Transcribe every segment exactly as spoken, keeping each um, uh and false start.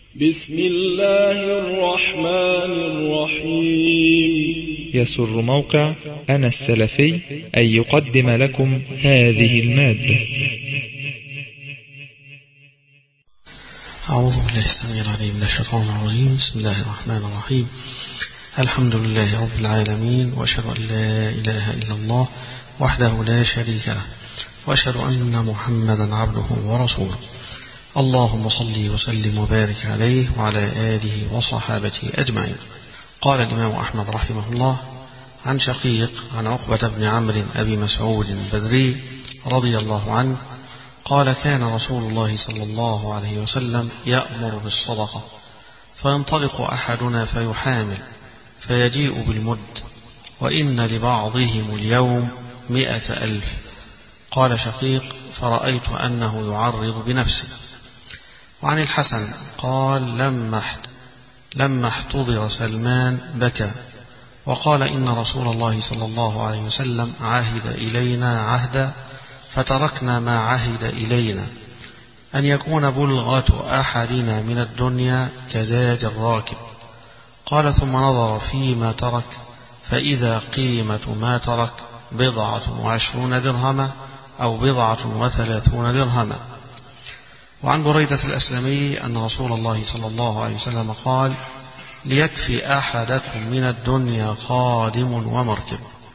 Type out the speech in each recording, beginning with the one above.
بسم الله الرحمن الرحيم. يسر موقع أنا السلفي أن يقدم لكم هذه المادة. أعوذ بالله السميع العليم من الشيطان الرجيم. بسم الله الرحمن الرحيم. الحمد لله رب العالمين، وأشهد أن لا إله إلا الله وحده لا شريك له، وأشهد أن محمدا عبده ورسوله. اللهم صل وسلم وبارك عليه وعلى آله وصحابته أجمعين. قال الإمام أحمد رحمه الله عن شقيق عن عقبة بن عمرو أبي مسعود البدري رضي الله عنه قال: كان رسول الله صلى الله عليه وسلم يأمر بالصدقة، فينطلق أحدنا فيحامل فيجيء بالمد، وإن لبعضهم اليوم مئة ألف. قال شقيق: فرأيت أنه يعرض بنفسه. وعن الحسن قال: لما لما احتضر سلمان بكى وقال: إن رسول الله صلى الله عليه وسلم عهد إلينا عهدا فتركنا ما عهد إلينا، أن يكون بلغة أحدنا من الدنيا كزاد الراكب. قال: ثم نظر فيما ترك فإذا قيمة ما ترك بضعة وعشرون درهما أو بضعة وثلاثون درهما. وعن بريدة الأسلمي أن رسول الله صلى الله عليه وسلم قال: ليكفي أحدكم من الدنيا خادم ومركب.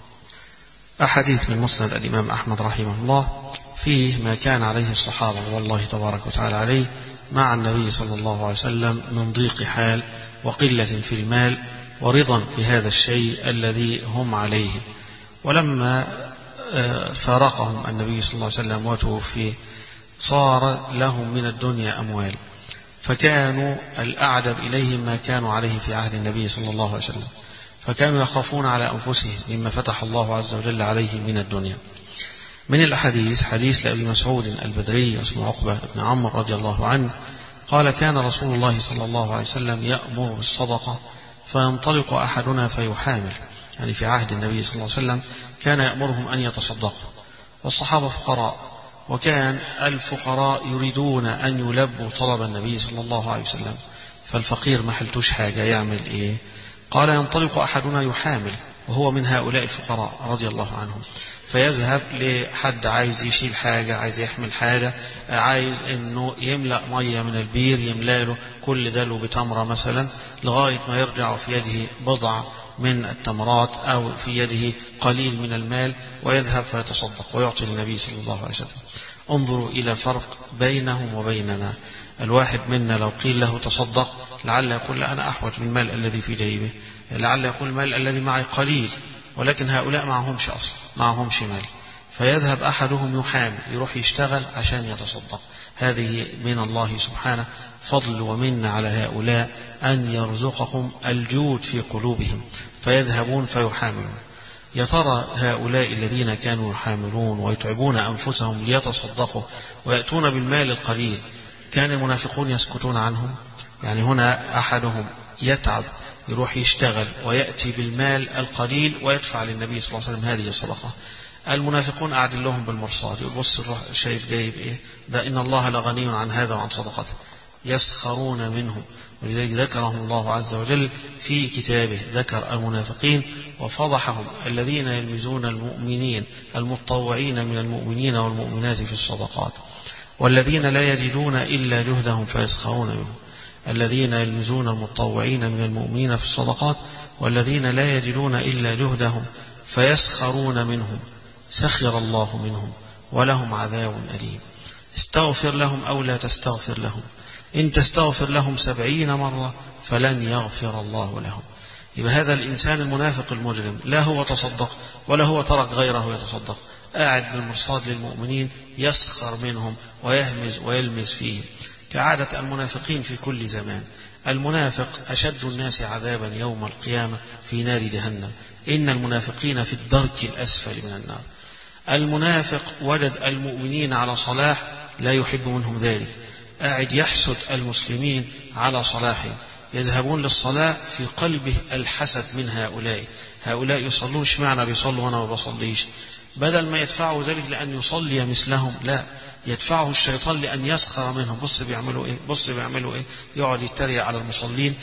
أحاديث من مسند الإمام أحمد رحمه الله فيه ما كان عليه الصحابة والله تبارك وتعالى عليه مع النبي صلى الله عليه وسلم من ضيق حال وقلة في المال ورضا بهذا الشيء الذي هم عليه. ولما فارقهم النبي صلى الله عليه وسلم وتوفي صار لهم من الدنيا أموال، فكانوا الأعدب إليهم ما كانوا عليه في عهد النبي صلى الله عليه وسلم، فكانوا يخافون على أنفسهم مما فتح الله عز وجل عليهم من الدنيا. من الأحاديث حديث لأبي مسعود البدري اسمه عقبة بن عمرو رضي الله عنه قال: كان رسول الله صلى الله عليه وسلم يأمر بالصدقة فينطلق أحدنا فيحامل، يعني في عهد النبي صلى الله عليه وسلم كان يأمرهم أن يتصدقوا، والصحابة فقراء، وكان الفقراء يريدون أن يلبوا طلب النبي صلى الله عليه وسلم، فالفقير ما حلتوش حاجة يعمل إيه؟ قال: ينطلق أحدنا يحامل، وهو من هؤلاء الفقراء رضي الله عنهم، فيذهب لحد عايز يشيل حاجة، عايز يحمل حاجة، عايز إنه يملأ مية من البير، يملأ له كل دلو بتمرة مثلا، لغاية ما يرجع في يده بضع من التمرات أو في يده قليل من المال، ويذهب فيتصدق ويعطي النبي صلى الله عليه وسلم. انظروا إلى الفرق بينهم وبيننا. الواحد منا لو قيل له تصدق لعل يقول: لا، أنا أحوج من المال الذي في جيبه، لعل يقول المال الذي معي قليل، ولكن هؤلاء معهمش أصلا، معهمش مال، فيذهب أحدهم يحامل يروح يشتغل عشان يتصدق. هذه من الله سبحانه فضل ومن على هؤلاء أن يرزقهم الجود في قلوبهم، فيذهبون فيحاملون. يا ترى هؤلاء الذين كانوا يحاملون ويتعبون أنفسهم ليتصدقوا ويأتون بالمال القليل، كان المنافقون يسكتون عنهم؟ يعني هنا أحدهم يتعب يروح يشتغل ويأتي بالمال القليل ويدفع للنبي صلى الله عليه وسلم هذه الصدقة. المنافقون قاعدين لهم بالمرصاد، يقول: بص شايف جايب إيه ده، إن الله لغني عن هذا وعن صدقته، يسخرون منهم. ولذلك ذكرهم الله عز وجل في كتابه، ذكر المنافقين وفضحهم: الذين يلمزون المؤمنين المتطوعين من المؤمنين والمؤمنات في الصدقات، والذين لا يجدون إلا جهدهم فيسخرون منهم. الذين يلمزون المتطوعين من المؤمنين في الصدقات والذين لا يجدون إلا جهدهم فيسخرون منهم، سخر الله منهم ولهم عذاب أليم. استغفر لهم أو لا تستغفر لهم، إن تستغفر لهم سبعين مرة فلن يغفر الله لهم. يبقى هذا الإنسان المنافق المجرم لا هو تصدق ولا هو ترك غيره يتصدق، قاعد بالمرصاد للمؤمنين يسخر منهم ويهمز ويلمز فيهم، كعادة المنافقين في كل زمان. المنافق أشد الناس عذابا يوم القيامة في نار جهنم، إن المنافقين في الدرك الأسفل من النار. المنافق وجد المؤمنين على صلاح لا يحب منهم ذلك، قاعد يحسد المسلمين على صلاحهم، يذهبون للصلاة في قلبه الحسد من هؤلاء. هؤلاء يصلون، اشمعنى بيصلوا وأنا ما بصليش؟ بدل ما يدفعوا ذلك لأن يصلي مثلهم، لا، يدفعه الشيطان لأن يسخر منهم. بص بيعملوا إيه، بص بيعملوا إيه، يقعد يتريق على المصلين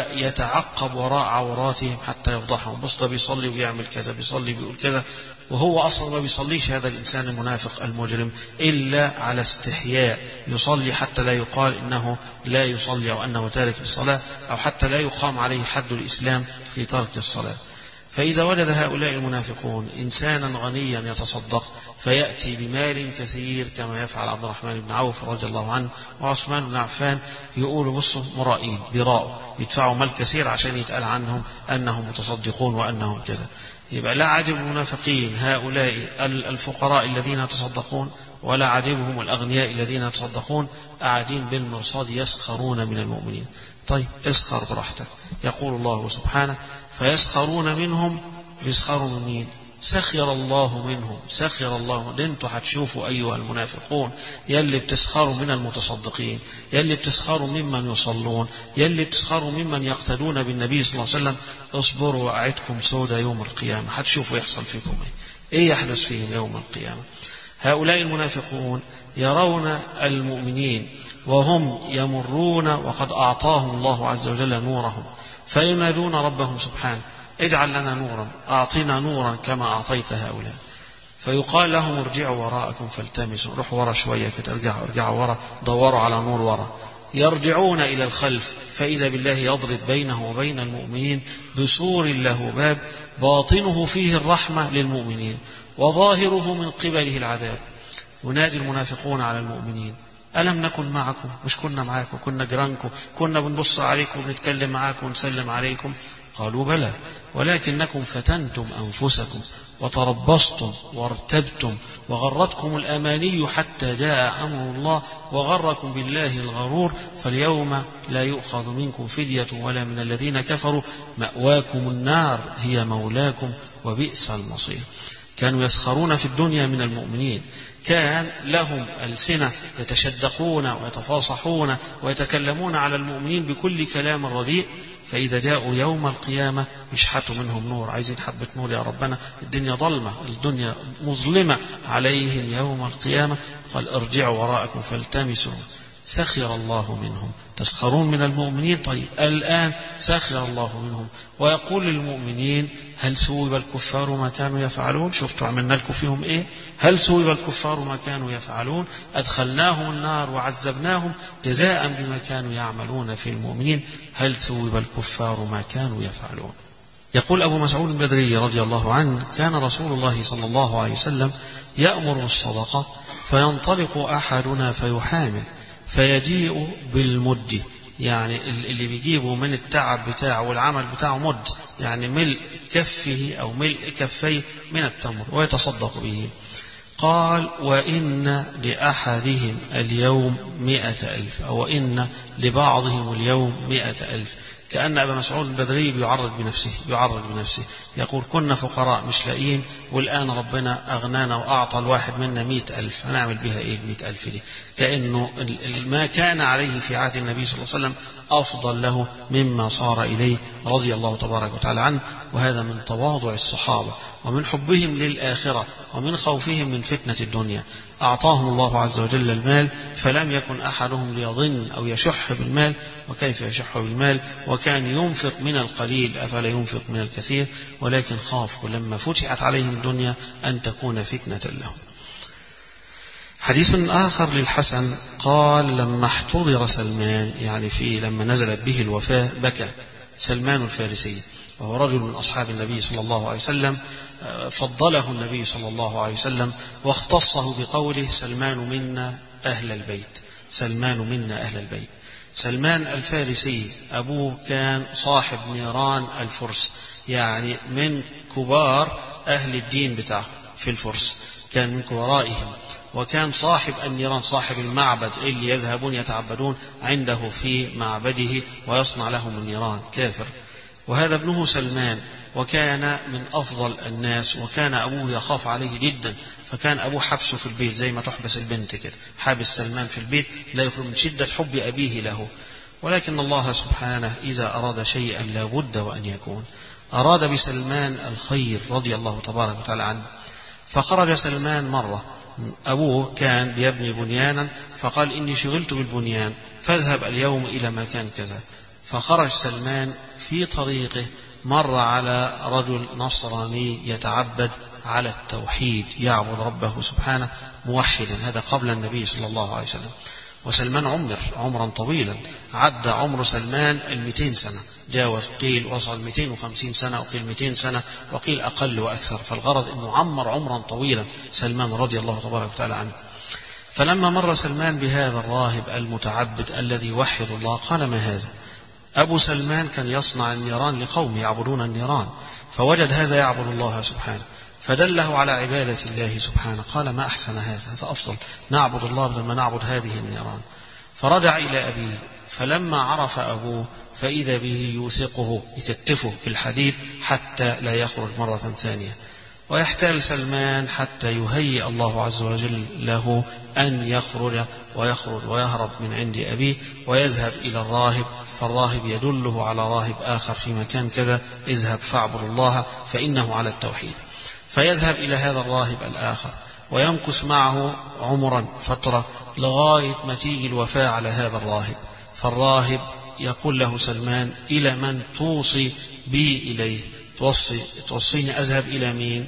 ويتعقب وراء عوراتهم حتى يفضحهم. بص ده بيصلي وبيعمل كذا، بيصلي بيقول كذا، وهو أصلا ما بيصليش هذا الإنسان المنافق المجرم إلا على استحياء، يصلي حتى لا يقال إنه لا يصلي أو أنه تارك الصلاة، أو حتى لا يقام عليه حد الإسلام في ترك الصلاة. فإذا وجد هؤلاء المنافقون إنسانا غنيا يتصدق فيأتي بمال كثير كما يفعل عبد الرحمن بن عوف رضي الله عنه وعثمان بن عفان، يقولوا بصوا مرائين بيراءوا، يدفعوا مال كثير عشان يتقال عنهم أنهم متصدقون وأنهم كذا. يبقى لا عجب المنافقين هؤلاء الفقراء الذين يتصدقون، ولا عجبهم الأغنياء الذين يتصدقون، قاعدين بالمرصاد يسخرون من المؤمنين. طيب اسخر براحتك. يقول الله سبحانه فيسخرون منهم، بيسخروا من مين؟ سخر الله منهم، سخر الله. ده انتوا هتشوفوا أيها المنافقون يلي بتسخروا من المتصدقين، يلي بتسخروا ممن يصلون، يلي بتسخروا ممن يقتدون بالنبي صلى الله عليه وسلم، اصبروا وأعدكم سودا يوم القيامة. هتشوفوا يحصل فيكم ايه، ايه يحدث فيهم يوم القيامة. هؤلاء المنافقون يرون المؤمنين وهم يمرون وقد أعطاهم الله عز وجل نورهم، فينادون ربهم سبحانه اجعل لنا نورا، أعطنا نورا كما أعطيت هؤلاء. فيقال لهم ارجعوا وراءكم فالتمسوا، روحوا ورا شوية كده، ارجعوا ارجعوا ورا، دوروا على نور ورا. يرجعون إلى الخلف فإذا بالله يضرب بينه وبين المؤمنين بسور له باب باطنه فيه الرحمة للمؤمنين وظاهره من قبله العذاب. ينادي المنافقون على المؤمنين ألم نكن معكم؟ مش كنا معاكم، كنا جيرانكم، كنا بنبص عليكم ونتكلم معاكم ونسلم عليكم؟ قالوا بلى ولكنكم فتنتم أنفسكم وتربصتم وارتبتم وغرتكم الأماني حتى جاء أمر الله وغركم بالله الغرور، فاليوم لا يؤخذ منكم فدية ولا من الذين كفروا، مأواكم النار هي مولاكم وبئس المصير. كانوا يسخرون في الدنيا من المؤمنين، كان لهم ألسنة يتشدقون ويتفاصحون ويتكلمون على المؤمنين بكل كلام رديء، فإذا جاءوا يوم القيامة يشحتوا منهم نور، عايزين حبة نور يا ربنا، الدنيا ظلمة، الدنيا مظلمة عليهم يوم القيامة. قال ارجعوا وراءكم فالتمسوا، سخر الله منهم. تسخرون من المؤمنين، طيب الآن سخر الله منهم ويقول للمؤمنين هل ثوب الكفار ما كانوا يفعلون؟ شفتوا عملنا لكم فيهم ايه؟ هل ثوب الكفار ما كانوا يفعلون؟ أدخلناهم النار وعذبناهم جزاء بما كانوا يعملون في المؤمنين، هل ثوب الكفار ما كانوا يفعلون؟ يقول أبو مسعود البدري رضي الله عنه كان رسول الله صلى الله عليه وسلم يأمر بالصدقة فينطلق أحدنا فيحامل فيجيء بالمد، يعني اللي بيجيبه من التعب بتاعه والعمل بتاعه مد، يعني ملء كفه أو ملء كفيه من التمر ويتصدق به. قال وإن لأحدهم اليوم مئة ألف، أو إن لبعضهم اليوم مئة ألف. كأن أبا مسعود البدري بيعرض بنفسه بيعرض بنفسه يقول كنا فقراء مش لاقيين، والآن ربنا أغنانا وأعطى الواحد منا مئة ألف، هنعمل بها إيه المئة ألف دي؟ كأنه ما كان عليه في عهد النبي صلى الله عليه وسلم أفضل له مما صار إليه رضي الله تبارك وتعالى عنه. وهذا من تواضع الصحابة ومن حبهم للآخرة ومن خوفهم من فتنة الدنيا. أعطاهم الله عز وجل المال فلم يكن أحدهم ليظن أو يشح بالمال، وكيف يشح بالمال وكان ينفق من القليل أفلا ينفق من الكثير، ولكن خافوا لما فتحت عليهم الدنيا أن تكون فتنة لهم. حديث آخر للحسن قال لما احتضر سلمان، يعني في لما نزلت به الوفاة بكى سلمان الفارسي، وهو رجل من أصحاب النبي صلى الله عليه وسلم، فضله النبي صلى الله عليه وسلم واختصه بقوله سلمان منا أهل البيت، سلمان منا أهل البيت. سلمان الفارسي أبوه كان صاحب نيران الفرس، يعني من كبار أهل الدين بتاعه في الفرس، كان من كبرائهم، وكان صاحب النيران، صاحب المعبد اللي يذهبون يتعبدون عنده في معبده ويصنع لهم النيران، كافر. وهذا ابنه سلمان، وكان من أفضل الناس، وكان أبوه يخاف عليه جدا، فكان أبوه حبسه في البيت زي ما تحبس البنت كده، حابس سلمان في البيت لا يخرج من شدة حب أبيه له. ولكن الله سبحانه إذا أراد شيئا لا بد وأن يكون. أراد بسلمان الخير رضي الله تبارك وتعالى عنه، فخرج سلمان مرة أبوه كان بيبني بنيانا فقال إني شغلت بالبنيان فاذهب اليوم إلى مكان كذا. فخرج سلمان في طريقه مر على رجل نصراني يتعبد على التوحيد يعبد ربه سبحانه موحدا، هذا قبل النبي صلى الله عليه وسلم. وسلمان عمر عمرا طويلا، عدى عمر سلمان المئتين سنة، جاوز، قيل وصل مئتين وخمسين سنة وقيل مئتين سنة وقيل أقل وأكثر، فالغرض أنه عمر عمرا طويلا سلمان رضي الله تبارك وتعالى عنه. فلما مر سلمان بهذا الراهب المتعبد الذي يوحد الله قال ما هذا؟ أبو سلمان كان يصنع النيران لقوم يعبدون النيران، فوجد هذا يعبد الله سبحانه فدله على عبادة الله سبحانه، قال ما أحسن هذا، هذا أفضل، نعبد الله بدل ما نعبد هذه النيران. فرجع إلى أبيه، فلما عرف أبوه فإذا به يوثقه يكتفه في الحديد حتى لا يخرج مرة ثانية. ويحتال سلمان حتى يهيئ الله عز وجل له أن يخرج ويخرج ويهرب من عند أبيه ويذهب إلى الراهب، فالراهب يدله على راهب آخر في مكان كذا، اذهب فاعبد الله فإنه على التوحيد. فيذهب إلى هذا الراهب الآخر ويمكث معه عمرا فترة لغاية ما تيجي الوفاة على هذا الراهب. فالراهب يقول له سلمان إلى من توصي بي إليه؟ توصي توصيني أذهب إلى مين؟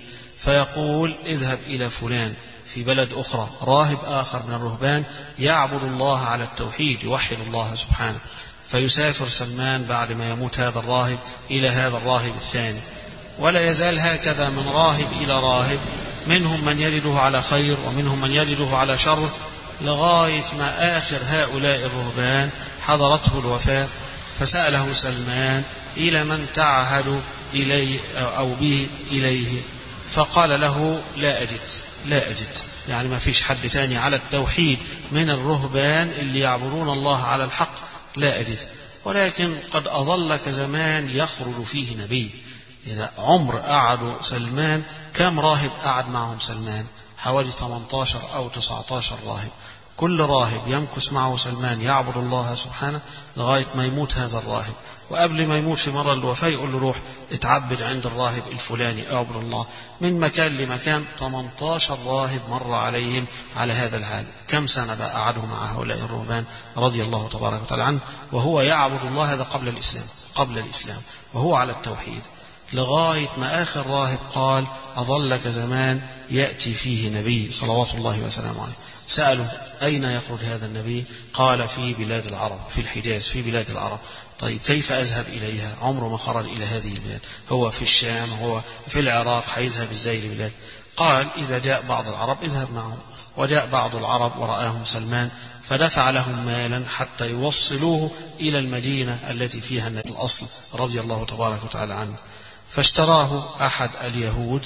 فيقول اذهب إلى فلان في بلد أخرى، راهب آخر من الرهبان يعبد الله على التوحيد يوحد الله سبحانه. فيسافر سلمان بعد ما يموت هذا الراهب إلى هذا الراهب الثاني، ولا يزال هكذا من راهب إلى راهب، منهم من يجده على خير ومنهم من يجده على شر، لغاية ما آخر هؤلاء الرهبان حضرته الوفاة. فسأله سلمان إلى من تعهد إليه أو به إليه؟ فقال له لا أجد لا أجد يعني ما فيش حد تاني على التوحيد من الرهبان اللي يعبدون الله على الحق، لا أجد. ولكن قد أظلك زمان يخرج فيه نبي. إذا عمر قعدوا سلمان كم راهب قعد معهم سلمان؟ حوالي ثمانية عشر أو تسعة عشر راهب، كل راهب يمكث معه سلمان يعبد الله سبحانه لغاية ما يموت هذا الراهب. وقبل ما يموت في مرة الوفاة يقول له روح اتعبد عند الراهب الفلاني اعبد الله. من مكان لمكان ثمانية عشر راهب مر عليهم على هذا الحال. كم سنة بقى قعدوا مع هؤلاء الرهبان رضي الله تبارك وتعالى عنه وهو يعبد الله، هذا قبل الإسلام قبل الإسلام وهو على التوحيد، لغاية ما آخر راهب قال أظلك زمان يأتي فيه نبي صلوات الله وسلامه عليه. سألوا أين يخرج هذا النبي؟ قال في بلاد العرب، في الحجاز، في بلاد العرب. طيب كيف أذهب إليها؟ عمره ما خرج إلى هذه البلاد، هو في الشام، هو في العراق، هيذهب إزاي البلاد؟ قال إذا جاء بعض العرب اذهب معهم. وجاء بعض العرب ورآهم سلمان فدفع لهم مالا حتى يوصلوه إلى المدينة التي فيها النبي الأصل رضي الله تبارك وتعالى عنه. فاشتراه أحد اليهود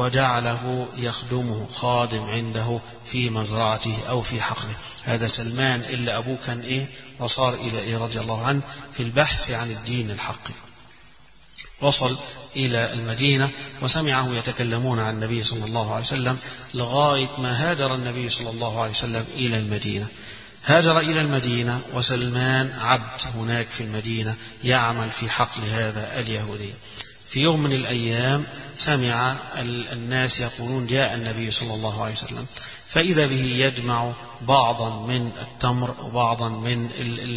وجعله يخدمه خادم عنده في مزرعته أو في حقله. هذا سلمان إلا أبوه كان إيه وصار إلى إيه رضي الله عنه في البحث عن الدين الحق. وصل إلى المدينة وسمعه يتكلمون عن النبي صلى الله عليه وسلم لغاية ما هاجر النبي صلى الله عليه وسلم إلى المدينة. هاجر إلى المدينة وسلمان عبد هناك في المدينة يعمل في حقل هذا اليهودي. في يوم من الأيام سمع الناس يقولون جاء النبي صلى الله عليه وسلم، فإذا به يجمع بعضا من التمر وبعضا من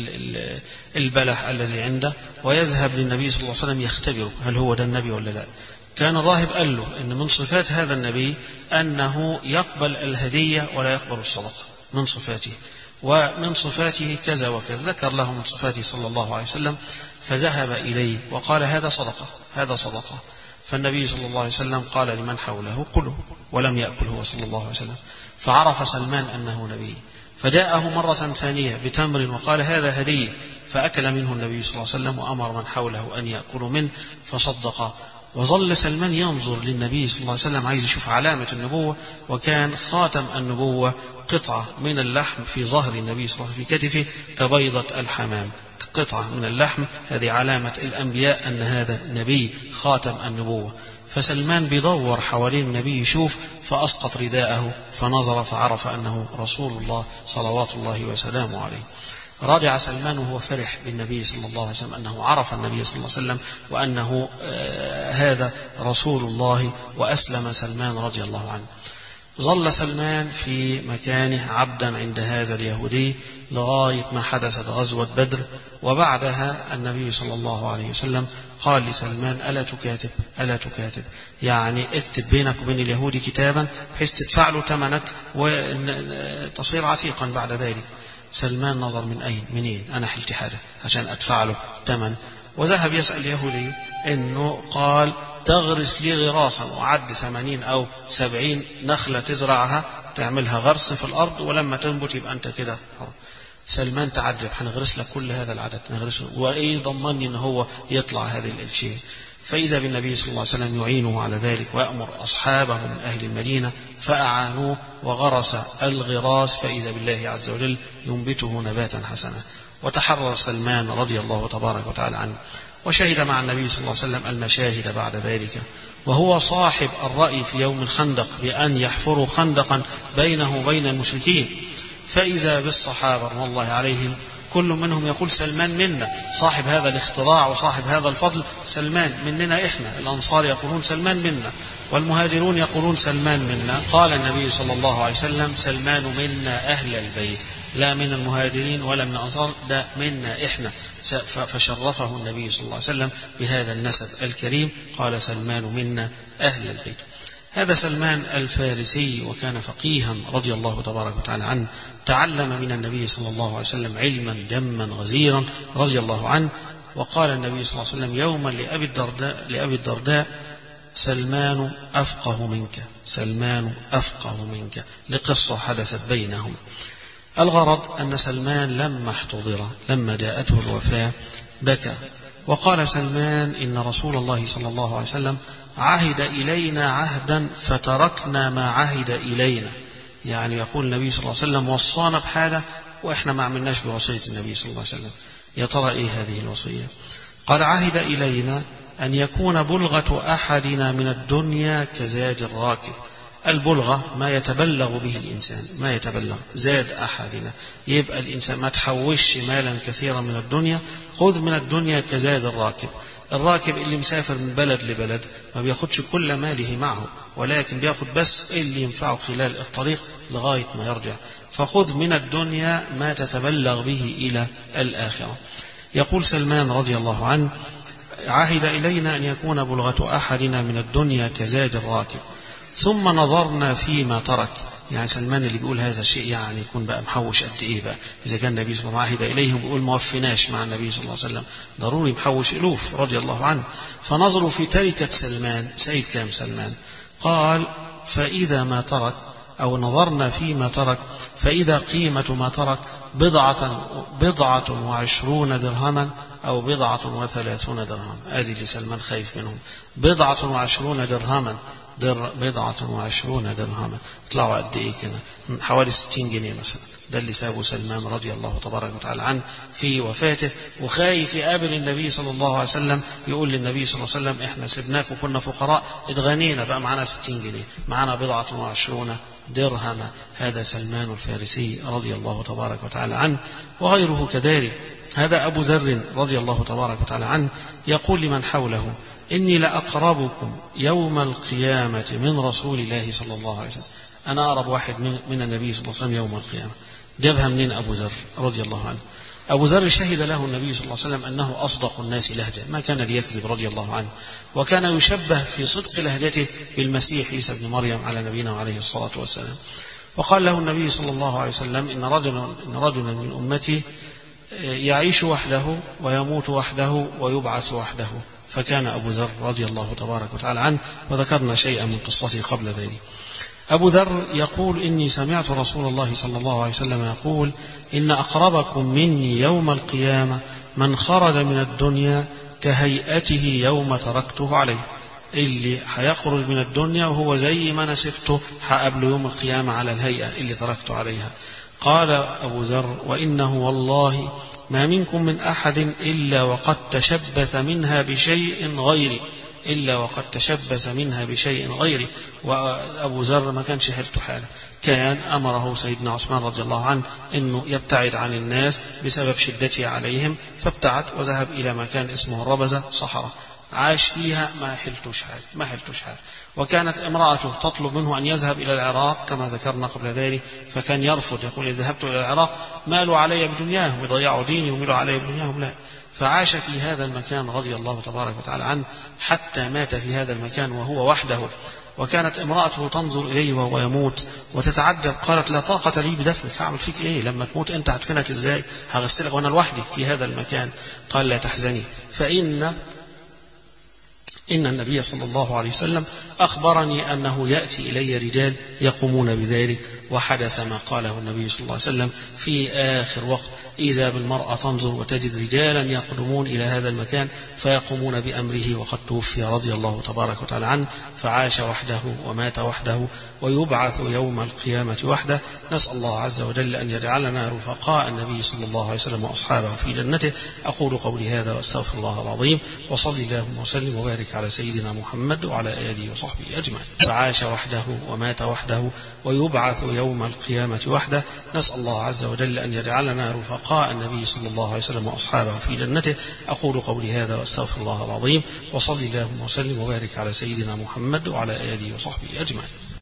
البلح الذي عنده ويذهب للنبي صلى الله عليه وسلم يختبره هل هو ده النبي ولا لا. كان الراهب قال له إن من صفات هذا النبي أنه يقبل الهدية ولا يقبل الصدقة، من صفاته، ومن صفاته كذا وكذا، ذكر له من صفاته صلى الله عليه وسلم. فذهب إليه وقال هذا صدقة هذا صدقة. فالنبي صلى الله عليه وسلم قال لمن حوله كله، ولم يأكل هو صلى الله عليه وسلم. فعرف سلمان أنه نبي، فجاءه مرة ثانية بتمر وقال هذا هدية، فأكل منه النبي صلى الله عليه وسلم وأمر من حوله أن يأكلوا منه فصدق. وظل سلمان ينظر للنبي صلى الله عليه وسلم عايز يشوف علامة النبوة، وكان خاتم النبوة قطعة من اللحم في ظهر النبي صلى الله عليه وسلم في كتفه كبيضة الحمام، قطعة من اللحم، هذه علامة الأنبياء أن هذا نبي خاتم النبوة. فسلمان بيدور حوالين النبي يشوف، فأسقط رداءه فنظر فعرف أنه رسول الله صلوات الله وسلامه عليه. رجع سلمان وهو فرح بالنبي صلى الله عليه وسلم أنه عرف النبي صلى الله عليه وسلم وأنه آه هذا رسول الله، وأسلم سلمان رضي الله عنه. ظل سلمان في مكانه عبدا عند هذا اليهودي لغاية ما حدثت غزوة بدر، وبعدها النبي صلى الله عليه وسلم قال لسلمان ألا تكاتب ألا تكاتب يعني اكتب بينك وبين اليهودي كتابا بحيث تدفع له ثمنك وتصير عتيقا بعد ذلك. سلمان نظر من أين منين أنا حلت حاجة عشان أدفع له ثمن، وذهب يسأل اليهودي إنه قال تغرس لي غراسا وعد ثمانين أو سبعين نخلة تزرعها تعملها غرس في الأرض ولما تنبت يبقى أنت كده. سلمان تعجب هنغرس لك كل هذا العدد نغرسه وإيه ضمني إن هو يطلع هذا الشيء؟ فإذا بالنبي صلى الله عليه وسلم يعينه على ذلك ويأمر أصحابه من أهل المدينة فأعانوه وغرس الغراس، فإذا بالله عز وجل ينبته نباتا حسنا. وتحرر سلمان رضي الله تبارك وتعالى عنه وشهد مع النبي صلى الله عليه وسلم المشاهد بعد ذلك، وهو صاحب الرأي في يوم الخندق بأن يحفروا خندقا بينه وبين المشركين، فإذا بالصحابة رضي الله عليهم كل منهم يقول سلمان منا، صاحب هذا الاختراع وصاحب هذا الفضل سلمان مننا إحنا. الأنصار يقولون سلمان منا، والمهاجرون يقولون سلمان منا. قال النبي صلى الله عليه وسلم سلمان منا أهل البيت، لا من المهاجرين ولا من الأنصار، ده منا إحنا. فشرفه النبي صلى الله عليه وسلم بهذا النسب الكريم، قال سلمان منا أهل البيت. هذا سلمان الفارسي وكان فقيها رضي الله تبارك وتعالى عنه، تعلم من النبي صلى الله عليه وسلم علما جما غزيرا رضي الله عنه. وقال النبي صلى الله عليه وسلم يوما لأبي الدرداء, لأبي الدرداء سلمان أفقه منك سلمان أفقه منك لقصة حدثت بينهم. الغرض أن سلمان لما احتضر لما جاءته الوفاة بكى، وقال سلمان إن رسول الله صلى الله عليه وسلم عهد إلينا عهدا فتركنا ما عهد إلينا، يعني يقول النبي صلى الله عليه وسلم وصانا بحاجة وإحنا ما عملناش بوصية النبي صلى الله عليه وسلم. يا ترى إيه هذه الوصية؟ قال عهد إلينا أن يكون بلغة أحدنا من الدنيا كزاد الراكب. البلغة ما يتبلغ به الإنسان، ما يتبلغ زاد أحدنا، يبقى الإنسان ما تحوش مالا كثيرا من الدنيا، خذ من الدنيا كزاد الراكب. الراكب اللي مسافر من بلد لبلد ما بياخدش كل ماله معه، ولكن بياخد بس اللي ينفعه خلال الطريق لغاية ما يرجع. فخذ من الدنيا ما تتبلغ به إلى الآخرة. يقول سلمان رضي الله عنه عهد إلينا أن يكون بلغة أحدنا من الدنيا كزاد الراكب، ثم نظرنا فيما ترك. يعني سلمان اللي بيقول هذا الشيء يعني يكون بقى محوش قد إيه بقى؟ إذا كان النبي صلى الله عليه وسلم عهد إليهم بيقول ما وفناش مع النبي صلى الله عليه وسلم، ضروري محوش ألوف رضي الله عنه. فنظروا في تركة سلمان، سيد كام سلمان؟ قال فإذا ما ترك أو نظرنا فيما ترك فإذا قيمة ما ترك بضعة بضعة وعشرون درهما أو بضعة وثلاثون درهم. هذه اللي سلمان خايف منهم، بضعة وعشرون درهما در بضعة وعشرون درهما، طلعوا قد إيه كده؟ حوالي ستين جنيه مثلا. ده اللي سابه سلمان رضي الله تبارك وتعالى عنه في وفاته، وخايف يقابل النبي صلى الله عليه وسلم يقول للنبي صلى الله عليه وسلم إحنا سبناك وكنا فقراء اتغنينا بقى معنا ستين جنيه، معنا بضعة وعشرون درهما. هذا سلمان الفارسي رضي الله تبارك وتعالى عنه. وغيره كذلك. هذا أبو ذر رضي الله تبارك وتعالى عنه يقول لمن حوله إني لأقربكم يوم القيامة من رسول الله صلى الله عليه وسلم، أنا أقرب واحد من, من النبي صلى الله عليه وسلم يوم القيامة. جابها منين أبو ذر رضي الله عنه؟ أبو ذر شهد له النبي صلى الله عليه وسلم أنه أصدق الناس لهجة، ما كان ليكذب رضي الله عنه، وكان يشبه في صدق لهجته بالمسيح عيسى بن مريم على نبينا عليه الصلاة والسلام. وقال له النبي صلى الله عليه وسلم إن رجلا إن رجلا من أمتي يعيش وحده ويموت وحده ويبعث وحده. فكان أبو ذر رضي الله تبارك وتعالى عنه، وذكرنا شيئا من قصته قبل ذلك. أبو ذر يقول إني سمعت رسول الله صلى الله عليه وسلم يقول إن أقربكم مني يوم القيامة من خرج من الدنيا كهيئته يوم تركته عليه. اللي هيخرج من الدنيا وهو زي ما أنا سبته هقابله يوم القيامة على الهيئة اللي تركته عليها. قال أبو ذر وإنه والله ما منكم من أحد إلا وقد تشبث منها بشيء غيري إلا وقد تشبث منها بشيء غيري. وأبو ذر ما كانش حالته حاله، كان أمره سيدنا عثمان رضي الله عنه أنه يبتعد عن الناس بسبب شدته عليهم، فابتعد وذهب إلى مكان اسمه الربزة صحراء. عاش فيها ما حلتوش حاجة ما حلتوش حاجة. وكانت امرأته تطلب منه أن يذهب إلى العراق كما ذكرنا قبل ذلك، فكان يرفض، يقول إذا ذهبت إلى العراق مالوا علي بدنياهم ويضيعوا ديني ومالوا علي بدنياهم، لا. فعاش في هذا المكان رضي الله تبارك وتعالى عنه حتى مات في هذا المكان وهو وحده. وكانت امرأته تنظر إليه وهو يموت وتتعجب، قالت لا طاقة لي بدفنك، هعمل فيك إيه لما تموت أنت؟ هدفنك إزاي؟ هغسلك وأنا لوحدي في هذا المكان. قال لا تحزني، فإن إن النبي صلى الله عليه وسلم أخبرني أنه يأتي إلي رجال يقومون بذلك. وحدث ما قاله النبي صلى الله عليه وسلم في آخر وقت: إذا بالمرأة تنظر وتجد رجالا يقدمون إلى هذا المكان فيقومون بأمره، وقد توفي رضي الله تبارك وتعالى عنه، فعاش وحده ومات وحده ويبعث يوم القيامة وحده. نسأل الله عز وجل أن يجعلنا رفقاء النبي صلى الله عليه وسلم وأصحابه في جنته. أقول قولي هذا وأستغفر الله العظيم، وصل اللهم وسلم وبارك على سيدنا محمد وعلى آله وصحبه أجمعين. فعاش وحده ومات وحده ويبعث يوم القيامة وحده. نسأل الله عز وجل أن يجعلنا رفقاء النبي صلى الله عليه وسلم وأصحابه في جنته. أقول قولي هذا وأستغفر الله العظيم، وصل اللهم وسلم وبارك على سيدنا محمد وعلى آله وصحبه أجمعين.